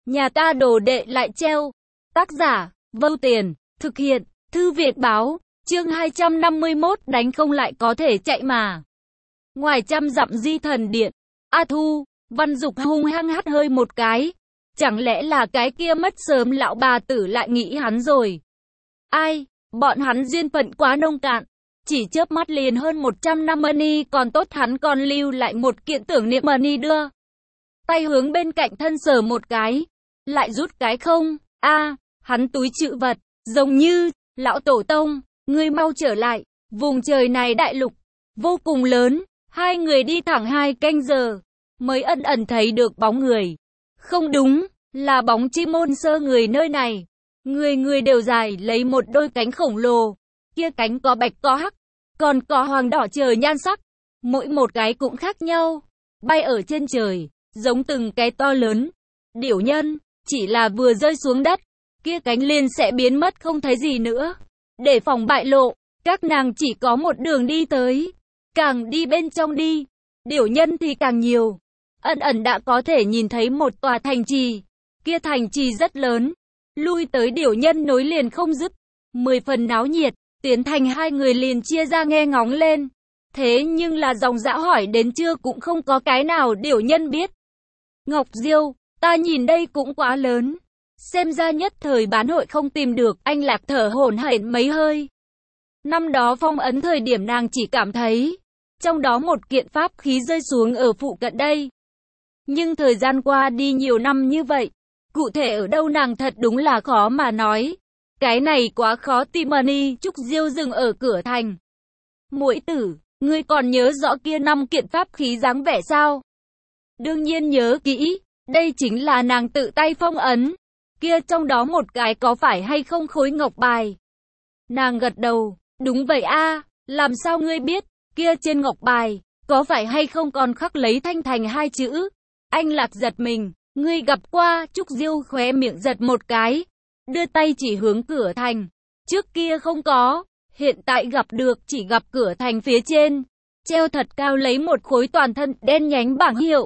Nhà ta đồ đệ lại treo. Tác giả, Vâu Tiền, thực hiện, Thư viện báo, chương 251 đánh không lại có thể chạy mà. Ngoài trăm dặm di thần điện, A Thu, Văn Dục hung hăng hắt hơi một cái. Chẳng lẽ là cái kia mất sớm lão bà tử lại nghĩ hắn rồi? Ai, bọn hắn duyên phận quá nông cạn. Chỉ chớp mắt liền hơn 100 năm money, còn tốt hắn còn lưu lại một kiện tưởng niệm money đưa. Tay hướng bên cạnh thân sờ một cái, lại rút cái không. Hắn túi trữ vật, giống như, lão tổ tông, ngươi mau trở lại, vùng trời này đại lục, vô cùng lớn, hai người đi thẳng 2 canh giờ, mới ẩn ẩn thấy được bóng người. Không đúng, là bóng chim môn sơ người nơi này, người đều dài lấy một đôi cánh khổng lồ, kia cánh có bạch có hắc, còn có hoàng đỏ trời nhan sắc, mỗi một cái cũng khác nhau, bay ở trên trời, giống từng cái to lớn. Điểu nhân, chỉ là vừa rơi xuống đất, kia cánh liền sẽ biến mất không thấy gì nữa. Để phòng bại lộ, các nàng chỉ có một đường đi tới, càng đi bên trong đi, điểu nhân thì càng nhiều. Ẩn ẩn đã có thể nhìn thấy một tòa thành trì, kia thành trì rất lớn, lui tới điểu nhân nối liền không dứt, 10 phần náo nhiệt. Tiến thành hai người liền chia ra nghe ngóng lên. Thế nhưng là dòng dã hỏi đến trưa cũng không có cái nào điểu nhân biết. Ngọc Diêu, ta nhìn đây cũng quá lớn. Xem ra nhất thời bán hội không tìm được, anh Lạc thở hổn hển mấy hơi. Năm đó phong ấn thời điểm nàng chỉ cảm thấy, trong đó một kiện pháp khí rơi xuống ở phụ cận đây. Nhưng thời gian qua đi nhiều năm như vậy, cụ thể ở đâu nàng thật đúng là khó mà nói. Cái này quá khó tìm. Money. Trúc Diêu dừng ở cửa thành. Muội tử, ngươi còn nhớ rõ kia 5 kiện pháp khí dáng vẻ sao? Đương nhiên nhớ kỹ, đây chính là nàng tự tay phong ấn. Kia trong đó một cái có phải hay không khối ngọc bài? Nàng gật đầu, đúng vậy làm sao ngươi biết, kia trên ngọc bài, có phải hay không còn khắc lấy Thanh Thành 2 chữ? Anh Lạc giật mình, ngươi gặp qua. Trúc Diêu khóe miệng giật một cái. Đưa tay chỉ hướng cửa thành. Trước kia không có, hiện tại gặp được, chỉ gặp cửa thành phía trên. Treo thật cao lấy một khối toàn thân đen nhánh bảng hiệu.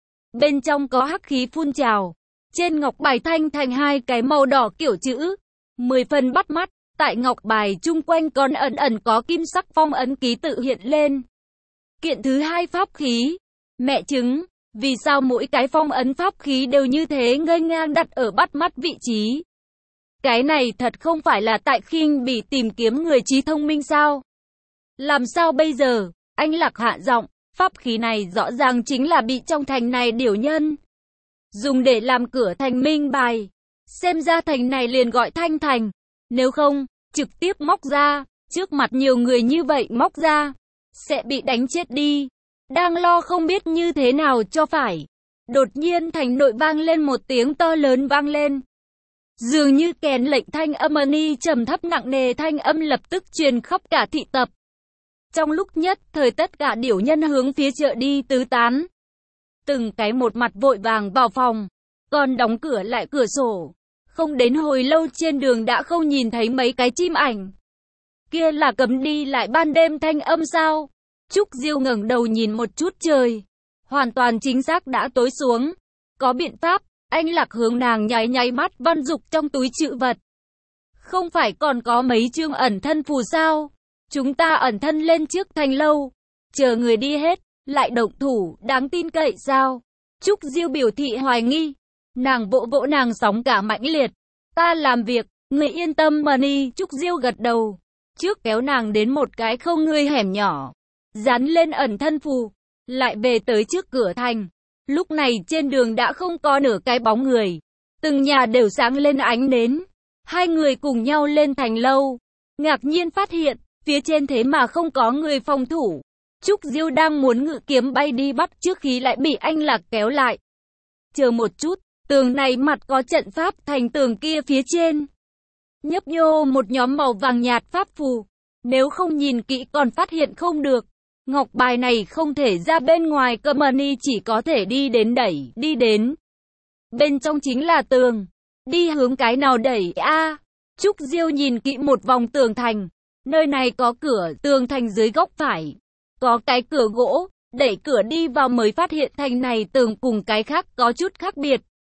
Bên trong có hắc khí phun trào. Trên ngọc bài Thanh Thành 2 cái màu đỏ kiểu chữ. 10 phần bắt mắt, tại ngọc bài chung quanh còn ẩn ẩn có kim sắc phong ấn ký tự hiện lên. Kiện thứ 2 pháp khí. Mẹ chứng, vì sao mỗi cái phong ấn pháp khí đều như thế ngây ngang đặt ở bắt mắt vị trí? Cái này thật không phải là tại khinh bỉ tìm kiếm người trí thông minh sao? Làm sao bây giờ? Anh Lạc hạ giọng, pháp khí này rõ ràng chính là bị trong thành này điểu nhân dùng để làm cửa thành minh bài. Xem ra thành này liền gọi Thanh Thành. Nếu không, trực tiếp móc ra, trước mặt nhiều người như vậy móc ra, sẽ bị đánh chết đi. Đang lo không biết như thế nào cho phải. Đột nhiên thành nội vang lên một tiếng to lớn vang lên. Dường như kèn lệnh thanh âm money trầm thấp nặng nề, thanh âm lập tức truyền khắp cả thị tập. Trong lúc nhất thời tất cả điểu nhân hướng phía chợ đi tứ tán. Từng cái một mặt vội vàng vào phòng, còn đóng cửa lại cửa sổ. Không đến hồi lâu trên đường đã không nhìn thấy mấy cái chim ảnh. Kia là cấm đi lại ban đêm thanh âm sao? Trúc Diêu ngẩng đầu nhìn một chút trời. Hoàn toàn chính xác đã tối xuống. Có biện pháp. Anh Lạc hướng nàng nháy nháy mắt. Văn Dục trong túi trữ vật. Không phải còn có mấy chương ẩn thân phù sao? Chúng ta ẩn thân lên trước thành lâu, chờ người đi hết, lại động thủ, đáng tin cậy sao? Trúc Diêu biểu thị hoài nghi. Nàng vỗ vỗ nàng sóng cả mãnh liệt. Ta làm việc, người yên tâm. Money. Trúc Diêu gật đầu. Trước kéo nàng đến một cái không người hẻm nhỏ, dán lên ẩn thân phù, lại về tới trước cửa thành. Lúc này trên đường đã không có nửa cái bóng người. Từng nhà đều sáng lên ánh nến. Hai người cùng nhau lên thành lâu. Ngạc nhiên phát hiện, phía trên thế mà không có người phòng thủ. Trúc Diêu đang muốn ngự kiếm bay đi bắt trước khi lại bị anh Lạc kéo lại. Chờ một chút, tường này mặt có trận pháp, thành tường kia phía trên nhấp nhô một nhóm màu vàng nhạt pháp phù. Nếu không nhìn kỹ còn phát hiện không được. Ngọc bài này không thể ra bên ngoài, cơ money chỉ có thể đi đến đẩy, đi đến. Bên trong chính là tường. Đi hướng cái nào đẩy Trúc Diêu nhìn kỹ một vòng tường thành. Nơi này có cửa, tường thành dưới góc phải. Có cái cửa gỗ, đẩy cửa đi vào mới phát hiện thành này tường cùng cái khác có chút khác biệt.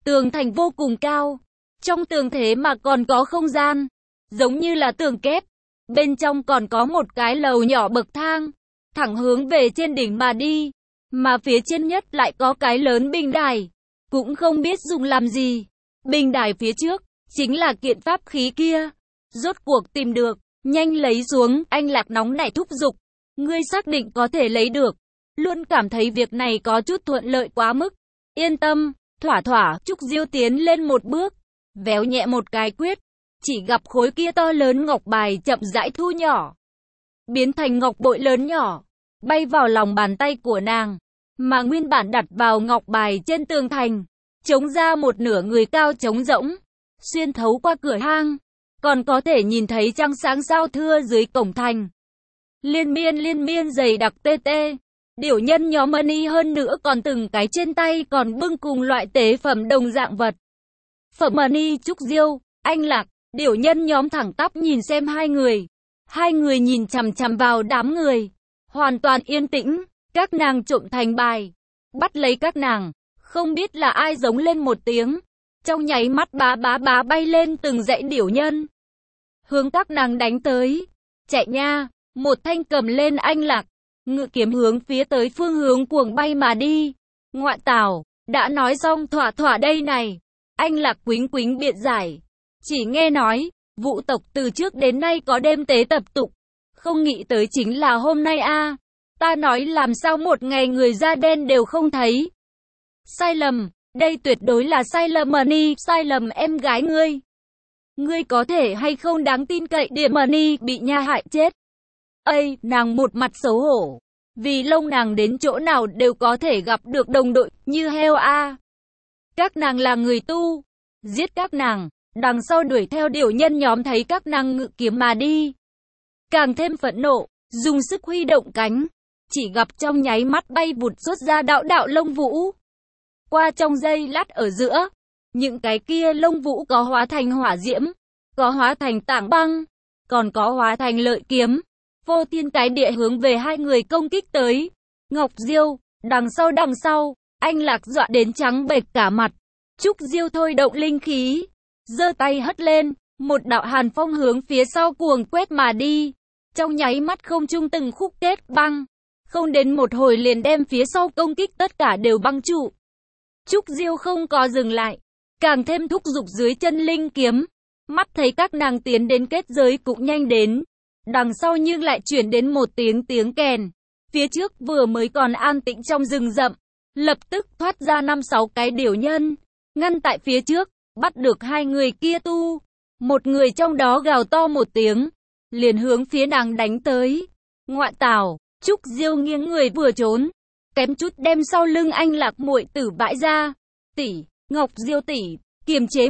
Tường thành vô cùng cao. Trong tường thế mà còn có không gian, giống như là tường kép. Bên trong còn có một cái lầu nhỏ bậc thang, thẳng hướng về trên đỉnh mà đi. Mà phía trên nhất lại có cái lớn bình đài, cũng không biết dùng làm gì. Bình đài phía trước, chính là kiện pháp khí kia. Rốt cuộc tìm được, nhanh lấy xuống, anh Lạc nóng nảy thúc giục. Ngươi xác định có thể lấy được. Luôn cảm thấy việc này có chút thuận lợi quá mức. Yên tâm, thỏa thỏa, Trúc Diêu tiến lên một bước, véo nhẹ một cái quyết. Chỉ gặp khối kia to lớn ngọc bài chậm rãi thu nhỏ, biến thành ngọc bội lớn nhỏ, bay vào lòng bàn tay của nàng. Mà nguyên bản đặt vào ngọc bài trên tường thành, chống ra một nửa người cao trống rỗng, xuyên thấu qua cửa hang, còn có thể nhìn thấy trăng sáng sao thưa dưới cổng thành. Liên miên dày đặc tê tê. Điểu nhân nhóm money hơn nữa còn từng cái trên tay còn bưng cùng loại tế phẩm đồng dạng vật. Phẩm money Trúc Diêu, anh Lạc, điểu nhân nhóm thẳng tắp nhìn xem hai người. Hai người nhìn chằm chằm vào đám người, hoàn toàn yên tĩnh. Các nàng trộm thành bài, bắt lấy các nàng. Không biết là ai giống lên một tiếng, trong nháy mắt bá bay lên từng dãy điểu nhân, hướng các nàng đánh tới. Chạy nha! Một thanh cầm lên anh Lạc, ngự kiếm hướng phía tới phương hướng cuồng bay mà đi. Ngoại tảo, đã nói xong thỏa đây này. Anh Lạc quính biện giải. Chỉ nghe nói, Vũ tộc từ trước đến nay có đêm tế tập tục. Không nghĩ tới chính là hôm nay a. Ta nói làm sao một ngày người da đen đều không thấy. Sai lầm, đây tuyệt đối là sai lầm Money, sai lầm em gái ngươi. Ngươi có thể hay không đáng tin cậy địa Money bị nha hại chết. Ây, nàng một mặt xấu hổ. Vì lông nàng đến chỗ nào đều có thể gặp được đồng đội như heo a. Các nàng là người tu. Giết các nàng. Đằng sau đuổi theo điểu nhân nhóm thấy các nàng ngự kiếm mà đi, càng thêm phẫn nộ, dùng sức huy động cánh. Chỉ gặp trong nháy mắt bay vụt xuất ra đạo lông vũ. Qua trong giây lát ở giữa, những cái kia lông vũ có hóa thành hỏa diễm, có hóa thành tảng băng, còn có hóa thành lợi kiếm. Vô thiên cái địa hướng về hai người công kích tới. Ngọc Diêu, đằng sau, anh Lạc dọa đến trắng bệch cả mặt. Trúc Diêu thôi động linh khí, giơ tay hất lên, một đạo hàn phong hướng phía sau cuồng quét mà đi. Trong nháy mắt không trung từng khúc kết băng, không đến một hồi liền đem phía sau công kích tất cả đều băng trụ. Trúc Diêu không có dừng lại, càng thêm thúc giục dưới chân linh kiếm. Mắt thấy các nàng tiến đến kết giới cũng nhanh đến. Đằng sau nhưng lại chuyển đến một tiếng kèn. Phía trước vừa mới còn an tĩnh trong rừng rậm, lập tức thoát ra 5-6 cái điểu nhân, ngăn tại phía trước, bắt được hai người kia tu. Một người trong đó gào to một tiếng, liền hướng phía nàng đánh tới. Ngoại tảo, Trúc Diêu nghiêng người vừa trốn, kém chút đem sau lưng anh Lạc muội tử bãi ra. Tỷ, Ngọc Diêu tỷ, kiềm chế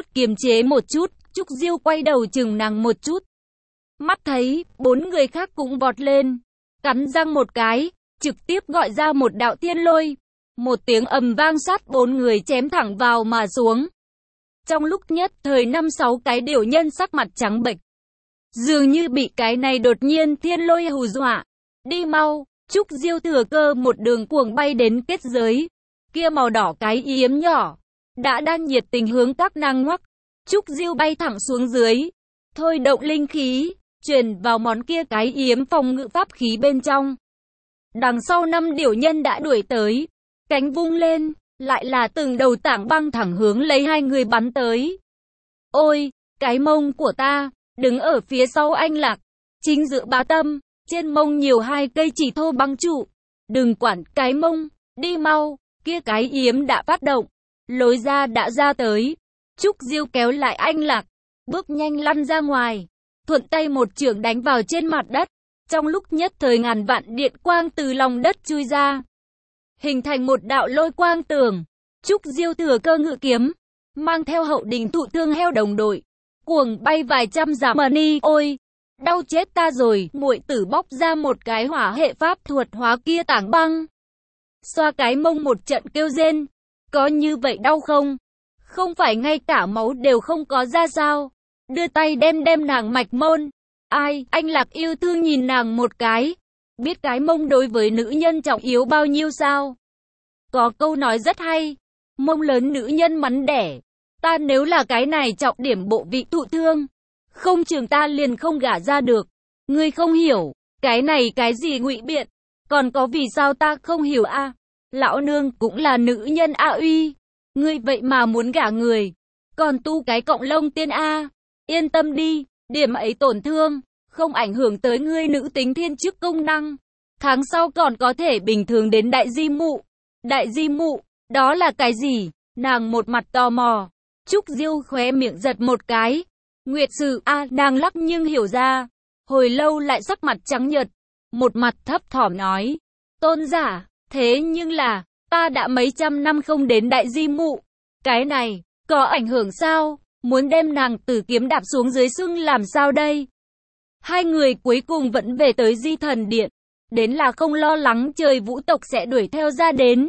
một chút. Trúc Diêu quay đầu chừng nàng một chút. Mắt thấy, 4 người khác cũng vọt lên, cắn răng một cái, trực tiếp gọi ra một đạo thiên lôi. Một tiếng ầm vang sát 4 người chém thẳng vào mà xuống. Trong lúc nhất thời 5-6 cái điểu nhân sắc mặt trắng bệch, dường như bị cái này đột nhiên thiên lôi hù dọa. Đi mau! Trúc Diêu thừa cơ một đường cuồng bay đến kết giới. Kia màu đỏ cái yếm nhỏ đang nhiệt tình hướng các nàng ngoắc. Trúc Diêu bay thẳng xuống dưới, thôi động linh khí, truyền vào món kia cái yếm phòng ngự pháp khí bên trong. Đằng sau 5 điểu nhân đã đuổi tới, cánh vung lên, lại là từng đầu tảng băng thẳng hướng lấy hai người bắn tới. Ôi, cái mông của ta, đứng ở phía sau anh Lạc, chính giữa bá tâm, trên mông nhiều 2 cây chỉ thô băng trụ. Đừng quản cái mông, đi mau, kia cái yếm đã phát động, lối ra đã ra tới. Trúc Diêu kéo lại anh Lạc, bước nhanh lăn ra ngoài, thuận tay một chưởng đánh vào trên mặt đất. Trong lúc nhất thời ngàn vạn điện quang từ lòng đất chui ra, hình thành một đạo lôi quang tường. Trúc Diêu thừa cơ ngự kiếm, mang theo hậu đình thụ thương heo đồng đội, cuồng bay vài trăm dặm. Money, ôi, đau chết ta rồi. Muội tử bóc ra một cái hỏa hệ pháp thuật hóa kia tảng băng, xoa cái mông một trận kêu rên. Có như vậy đau không? Không phải ngay cả máu đều không có ra sao? Đưa tay đem nàng mạch môn. Ai, anh Lạc yêu thương nhìn nàng một cái. Biết cái mông đối với nữ nhân trọng yếu bao nhiêu sao? Có câu nói rất hay, mông lớn nữ nhân mắn đẻ. Ta nếu là cái này trọng điểm bộ vị thụ thương, không chừng ta liền không gả ra được. Ngươi không hiểu, cái này cái gì ngụy biện, còn có vì sao ta không hiểu a? Lão nương cũng là nữ nhân a uy, ngươi vậy mà muốn gả người, còn tu cái cộng lông tiên a. Yên tâm đi, điểm ấy tổn thương, không ảnh hưởng tới ngươi nữ tính thiên chức công năng. Tháng sau còn có thể bình thường đến đại di mụ. Đại di mụ, đó là cái gì? Nàng một mặt tò mò. Trúc Diêu khóe miệng giật một cái. Nguyệt sự a, nàng lắc nhưng hiểu ra. Hồi lâu lại sắc mặt trắng nhợt, một mặt thấp thỏm nói. Tôn giả, thế nhưng là, ta đã mấy trăm năm không đến đại di mụ. Cái này, có ảnh hưởng sao? Muốn đem nàng tử kiếm đạp xuống dưới xương làm sao đây? Hai người cuối cùng vẫn về tới Di Thần Điện. Đến là không lo lắng trời vũ tộc sẽ đuổi theo ra đến.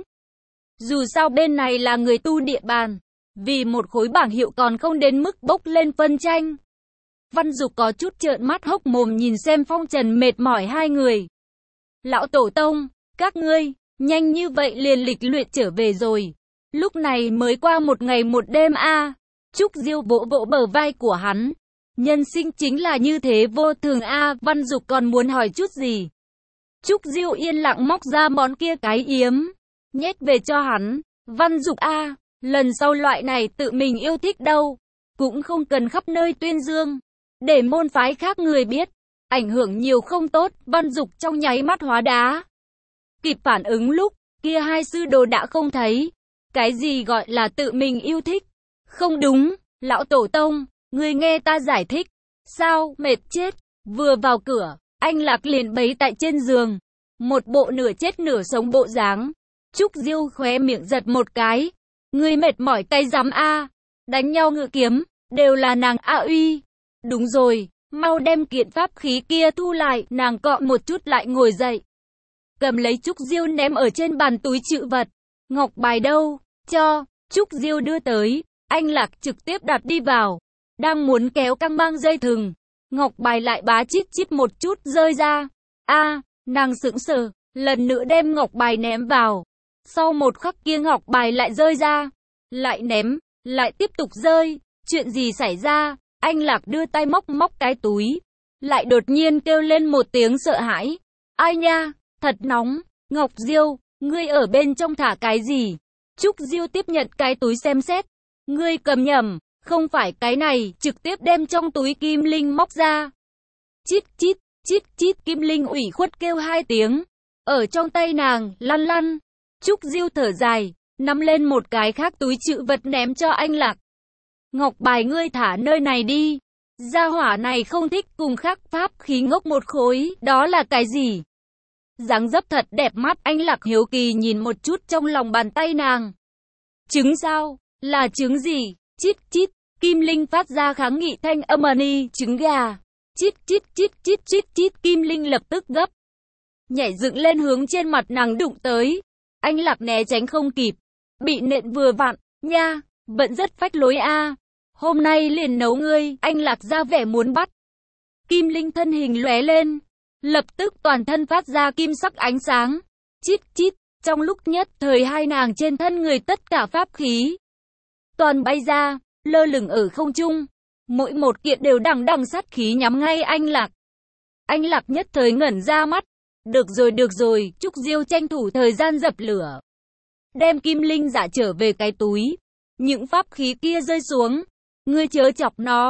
Dù sao bên này là người tu địa bàn, vì một khối bảng hiệu còn không đến mức bốc lên phân tranh. Văn Dục có chút trợn mắt hốc mồm nhìn xem phong trần mệt mỏi hai người. Lão tổ tông, các ngươi, nhanh như vậy liền lịch luyện trở về rồi. Lúc này mới qua một ngày một đêm a. Trúc Diêu vỗ vỗ bờ vai của hắn. Nhân sinh chính là như thế vô thường a. Văn Dục còn muốn hỏi chút gì. Trúc Diêu yên lặng móc ra món kia cái yếm, nhét về cho hắn. Văn Dục a, lần sau loại này tự mình yêu thích đâu, cũng không cần khắp nơi tuyên dương, để môn phái khác người biết, ảnh hưởng nhiều không tốt. Văn Dục trong nháy mắt hóa đá. Kịp phản ứng lúc kia hai sư đồ đã không thấy. Cái gì gọi là tự mình yêu thích? Không đúng, lão tổ tông, ngươi nghe ta giải thích. Sao, mệt chết. Vừa vào cửa, anh Lạc liền bấy tại trên giường, một bộ nửa chết nửa sống bộ dáng. Trúc Diêu khóe miệng giật một cái. Ngươi mệt mỏi tay dám a, đánh nhau ngự kiếm, đều là nàng a uy. Đúng rồi, mau đem kiện pháp khí kia thu lại. Nàng cọ một chút lại ngồi dậy, cầm lấy Trúc Diêu ném ở trên bàn túi trữ vật. Ngọc bài đâu? Cho. Trúc Diêu đưa tới, anh Lạc trực tiếp đặt đi vào. Đang muốn kéo căng băng dây thừng, ngọc bài lại bá chít chít một chút rơi ra. A, nàng sững sờ, lần nữa đem ngọc bài ném vào. Sau một khắc kia ngọc bài lại rơi ra, lại ném, lại tiếp tục rơi. Chuyện gì xảy ra? Anh Lạc đưa tay móc cái túi, lại đột nhiên kêu lên một tiếng sợ hãi. Ai nha, thật nóng. Ngọc Diêu, ngươi ở bên trong thả cái gì? Trúc Diêu tiếp nhận cái túi xem xét. Ngươi cầm nhầm, không phải cái này, trực tiếp đem trong túi kim linh móc ra. Chít chít, chít chít, kim linh ủy khuất kêu hai tiếng. Ở trong tay nàng, lăn lăn. Trúc Diêu thở dài, nắm lên một cái khác túi trữ vật ném cho anh Lạc. Ngọc bài ngươi thả nơi này đi. Gia hỏa này không thích cùng khác pháp khí ngốc một khối, đó là cái gì? Dáng dấp thật đẹp mắt. Anh Lạc hiếu kỳ nhìn một chút trong lòng bàn tay nàng. Trứng sao? Là trứng gì? Chít chít, kim linh phát ra kháng nghị thanh âm ni, trứng gà. Chít chít chít chít chít chít, kim linh lập tức gấp, nhảy dựng lên hướng trên mặt nàng đụng tới. Anh Lạc né tránh không kịp, bị nện vừa vặn. Nha, vẫn rất phách lối a. Hôm nay liền nấu ngươi. Anh Lạc ra vẻ muốn bắt. Kim linh thân hình lóe lên, lập tức toàn thân phát ra kim sắc ánh sáng. Chít chít, trong lúc nhất thời hai nàng trên thân người tất cả pháp khí toàn bay ra, lơ lửng ở không trung. Mỗi một kiện đều đằng đằng sát khí nhắm ngay anh Lạc. Anh Lạc nhất thời ngẩn ra mắt. Được rồi, Trúc Diêu tranh thủ thời gian dập lửa, đem kim linh giả trở về cái túi. Những pháp khí kia rơi xuống. Ngươi chớ chọc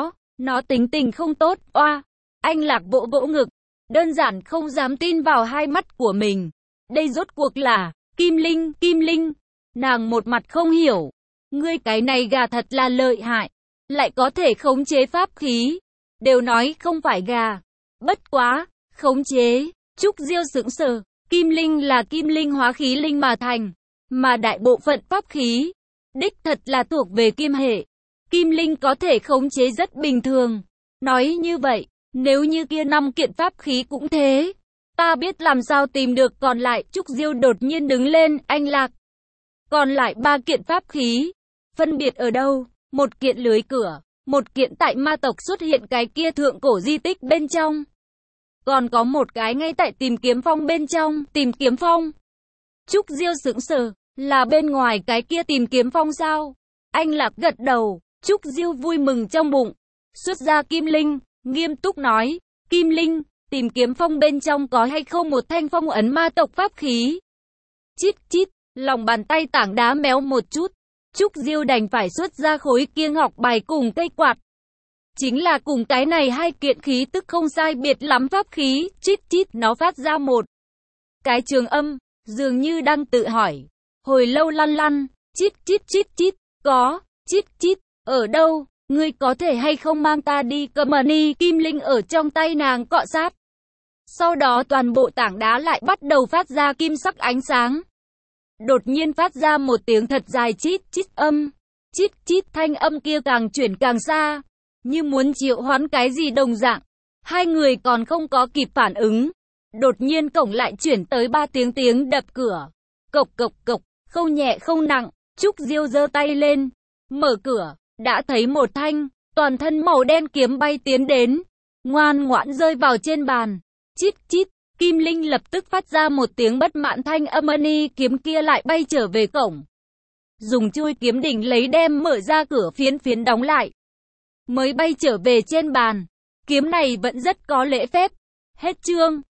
nó tính tình không tốt. Oa, anh Lạc vỗ vỗ ngực, đơn giản không dám tin vào hai mắt của mình. Đây rốt cuộc là kim linh. Nàng một mặt không hiểu. Ngươi cái này gà thật là lợi hại, lại có thể khống chế pháp khí. Đều nói không phải gà, bất quá, khống chế. Trúc Diêu sững sờ, kim linh là kim linh hóa khí linh mà thành, mà đại bộ phận pháp khí, đích thật là thuộc về kim hệ. Kim linh có thể khống chế rất bình thường. Nói như vậy, nếu như kia 5 kiện pháp khí cũng thế, ta biết làm sao tìm được còn lại. Trúc Diêu đột nhiên đứng lên. Anh Lạc, còn lại 3 kiện pháp khí, phân biệt ở đâu? Một kiện lưới cửa, một kiện tại ma tộc xuất hiện cái kia thượng cổ di tích bên trong, còn có một cái ngay tại tìm kiếm phong bên trong. Tìm kiếm phong? Trúc Diêu sững sờ, Là bên ngoài cái kia tìm kiếm phong sao? Anh Lạc gật đầu, Trúc Diêu vui mừng trong bụng. Xuất ra kim linh, nghiêm túc nói, kim linh, tìm kiếm phong bên trong có hay không một thanh phong ấn ma tộc pháp khí? Chít chít, lòng bàn tay tảng đá méo một chút. Trúc Diêu đành phải xuất ra khối kia ngọc bài cùng cây quạt. Chính là cùng cái này hai kiện khí tức không sai biệt lắm pháp khí, chít chít nó phát ra một cái trường âm, dường như đang tự hỏi. Hồi lâu lăn lăn, chít chít chít chít, có, chít chít, ở đâu, ngươi có thể hay không mang ta đi cơ mà ni kim linh ở trong tay nàng cọ sát. Sau đó toàn bộ tảng đá lại bắt đầu phát ra kim sắc ánh sáng. Đột nhiên phát ra một tiếng thật dài chít chít âm. Chít chít thanh âm kia càng chuyển càng xa, như muốn triệu hoán cái gì đồng dạng. Hai người còn không có kịp phản ứng. Đột nhiên cổng lại chuyển tới 3 tiếng đập cửa. Cộc cộc cộc, không nhẹ không nặng. Trúc Diêu giơ tay lên, mở cửa, đã thấy một thanh, toàn thân màu đen kiếm bay tiến đến. Ngoan ngoãn rơi vào trên bàn. Chít chít, Kim Linh lập tức phát ra một tiếng bất mãn thanh âm, ni kiếm kia lại bay trở về cổng. Dùng chui kiếm đỉnh lấy đem mở ra cửa phiến đóng lại. Mới bay trở về trên bàn. Kiếm này vẫn rất có lễ phép. Hết chương.